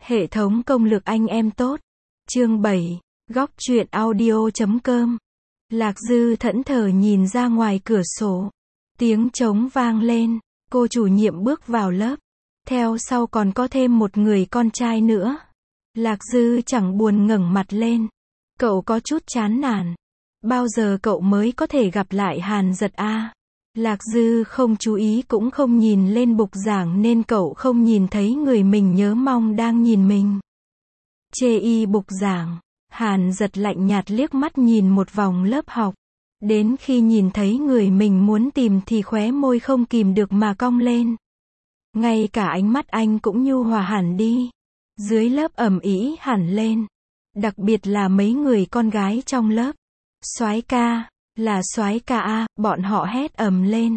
Hệ thống công lược anh em tốt. Chương 7. Góc truyện audio.com. Lạc Dư thẫn thờ nhìn ra ngoài cửa sổ. Tiếng trống vang lên. Cô chủ nhiệm bước vào lớp. Theo sau còn có thêm một người con trai nữa. Lạc Dư chẳng buồn ngẩng mặt lên. Cậu có chút chán nản. Bao giờ cậu mới có thể gặp lại Hàn Giật a? Lạc Dư không chú ý cũng không nhìn lên bục giảng nên cậu không nhìn thấy người mình nhớ mong đang nhìn mình. Chê y bục giảng, Hàn Giật lạnh nhạt liếc mắt nhìn một vòng lớp học. Đến khi nhìn thấy người mình muốn tìm thì khóe môi không kìm được mà cong lên. Ngay cả ánh mắt anh cũng nhu hòa hẳn đi. Dưới lớp ầm ĩ hẳn lên. Đặc biệt là mấy người con gái trong lớp. Soái ca, là soái ca a, bọn họ hét ầm lên.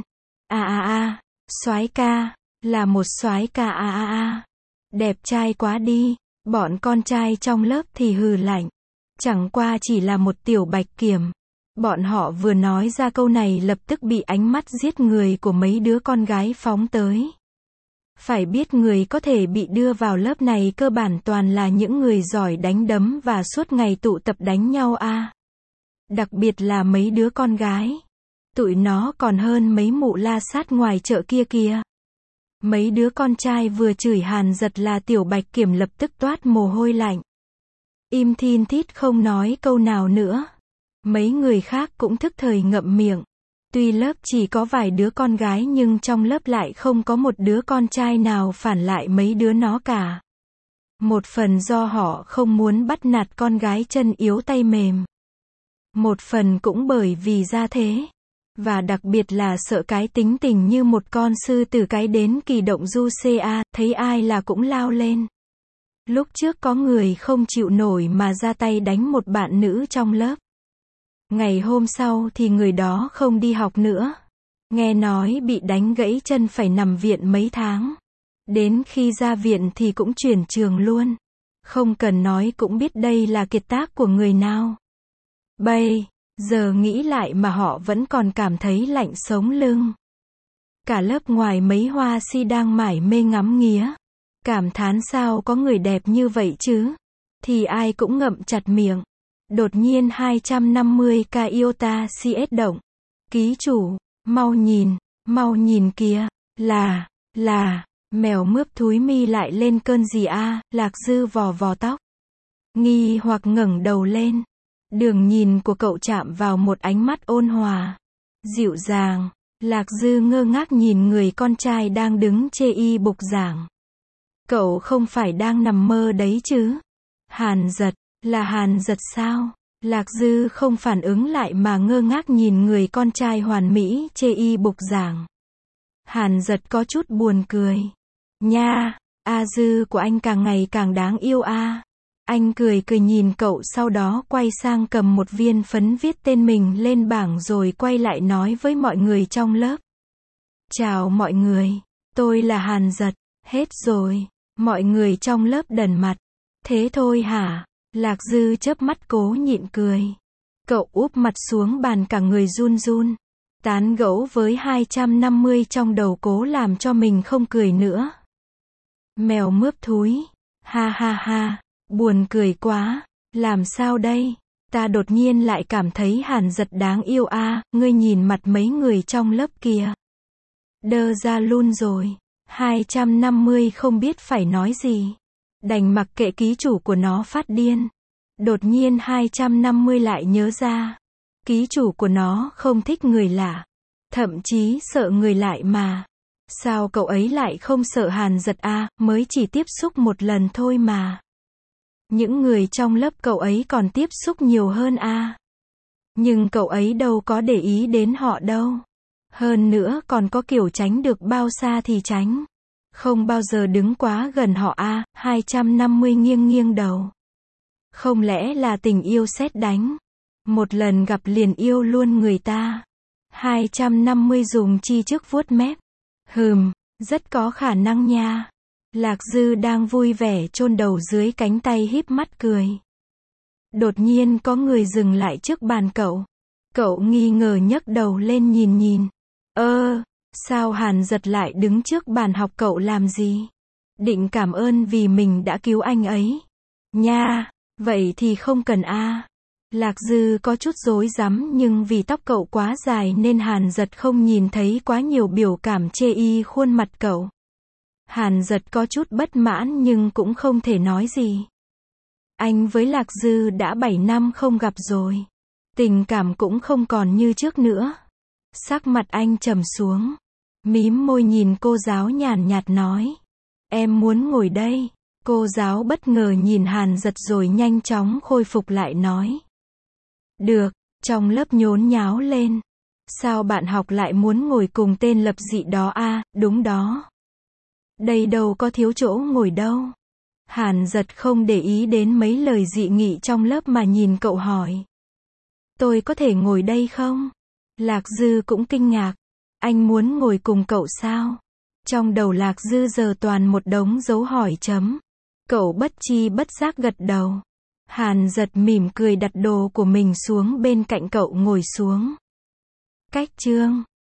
A, soái ca, là một soái ca a. Đẹp trai quá đi, bọn con trai trong lớp thì hừ lạnh. Chẳng qua chỉ là một tiểu bạch kiểm. Bọn họ vừa nói ra câu này lập tức bị ánh mắt giết người của mấy đứa con gái phóng tới. Phải biết người có thể bị đưa vào lớp này cơ bản toàn là những người giỏi đánh đấm và suốt ngày tụ tập đánh nhau a. Đặc biệt là mấy đứa con gái. Tụi nó còn hơn mấy mụ la sát ngoài chợ kia kìa. Mấy đứa con trai vừa chửi Hàn Giật là tiểu bạch kiểm lập tức toát mồ hôi lạnh. Im thin thít không nói câu nào nữa. Mấy người khác cũng thức thời ngậm miệng. Tuy lớp chỉ có vài đứa con gái nhưng trong lớp lại không có một đứa con trai nào phản lại mấy đứa nó cả. Một phần do họ không muốn bắt nạt con gái chân yếu tay mềm. Một phần cũng bởi vì ra thế. Và đặc biệt là sợ cái tính tình như một con sư tử cái đến kỳ động du ca, thấy ai là cũng lao lên. Lúc trước có người không chịu nổi mà ra tay đánh một bạn nữ trong lớp. Ngày hôm sau thì người đó không đi học nữa. Nghe nói bị đánh gãy chân phải nằm viện mấy tháng. Đến khi ra viện thì cũng chuyển trường luôn. Không cần nói cũng biết đây là kiệt tác của người nào. Bây giờ nghĩ lại mà họ vẫn còn cảm thấy lạnh sống lưng. Cả lớp ngoài mấy hoa si đang mải mê ngắm nghía. Cảm thán sao có người đẹp như vậy chứ. Thì ai cũng ngậm chặt miệng. Đột nhiên 250k iota CS động. Ký chủ, mau nhìn kìa. Là, mèo mướp thúi mi lại lên cơn gì a? Lạc Dư vò vò tóc. Nghi hoặc ngẩng đầu lên. Đường nhìn của cậu chạm vào một ánh mắt ôn hòa, dịu dàng. Lạc Dư ngơ ngác nhìn người con trai đang đứng chê y bục giảng. Cậu không phải đang nằm mơ đấy chứ? Hàn Giật, là Hàn Giật sao? Lạc Dư không phản ứng lại mà ngơ ngác nhìn người con trai hoàn mỹ chê y bục giảng. Hàn Giật có chút buồn cười. Nha, A Dư của anh càng ngày càng đáng yêu a. Anh cười nhìn cậu sau đó quay sang cầm một viên phấn viết tên mình lên bảng rồi quay lại nói với mọi người trong lớp. Chào mọi người, tôi là Hàn Giật. Hết rồi, mọi người trong lớp đần mặt. Thế thôi hả? Lạc Dư chớp mắt cố nhịn cười. Cậu úp mặt xuống bàn cả người run run. Tán gẫu với 250 trong đầu cố làm cho mình không cười nữa. Mèo mướp thúi. Ha. Buồn cười quá, làm sao đây? Ta đột nhiên lại cảm thấy Hàn Giật đáng yêu a, ngươi nhìn mặt mấy người trong lớp kìa. Đơ ra luôn rồi. 250 không biết phải nói gì. Đành mặc kệ ký chủ của nó phát điên. Đột nhiên 250 lại nhớ ra. Ký chủ của nó không thích người lạ. Thậm chí sợ người lại mà. Sao cậu ấy lại không sợ Hàn Giật a, mới chỉ tiếp xúc một lần thôi mà. Những người trong lớp cậu ấy còn tiếp xúc nhiều hơn a. Nhưng cậu ấy đâu có để ý đến họ đâu. Hơn nữa còn có kiểu tránh được bao xa thì tránh. Không bao giờ đứng quá gần họ a. 250 nghiêng đầu. Không lẽ là tình yêu sét đánh. Một lần gặp liền yêu luôn người ta. 250 dùng chi trước vuốt mép. Rất có khả năng nha. Lạc Dư đang vui vẻ chôn đầu dưới cánh tay híp mắt cười. Đột nhiên có người dừng lại trước bàn cậu. Cậu nghi ngờ nhấc đầu lên nhìn. Sao Hàn Giật lại đứng trước bàn học cậu làm gì? Định cảm ơn vì mình đã cứu anh ấy. Nha, vậy thì không cần a. Lạc Dư có chút rối rắm nhưng vì tóc cậu quá dài nên Hàn Dật không nhìn thấy quá nhiều biểu cảm chê y khuôn mặt cậu. Hàn Dật có chút bất mãn nhưng cũng không thể nói gì. Anh với Lạc Dư đã 7 năm không gặp rồi. Tình cảm cũng không còn như trước nữa. Sắc mặt anh trầm xuống. Mím môi nhìn cô giáo nhàn nhạt nói. Em muốn ngồi đây. Cô giáo bất ngờ nhìn Hàn Dật rồi nhanh chóng khôi phục lại nói. Được, trong lớp nhốn nháo lên. Sao bạn học lại muốn ngồi cùng tên lập dị đó a? Đúng đó. Đây đâu có thiếu chỗ ngồi đâu. Hàn Dật không để ý đến mấy lời dị nghị trong lớp mà nhìn cậu hỏi. Tôi có thể ngồi đây không? Lạc Dư cũng kinh ngạc. Anh muốn ngồi cùng cậu sao? Trong đầu Lạc Dư giờ toàn một đống dấu hỏi chấm. Cậu bất chi bất giác gật đầu. Hàn Dật mỉm cười đặt đồ của mình xuống bên cạnh cậu ngồi xuống. Cách chương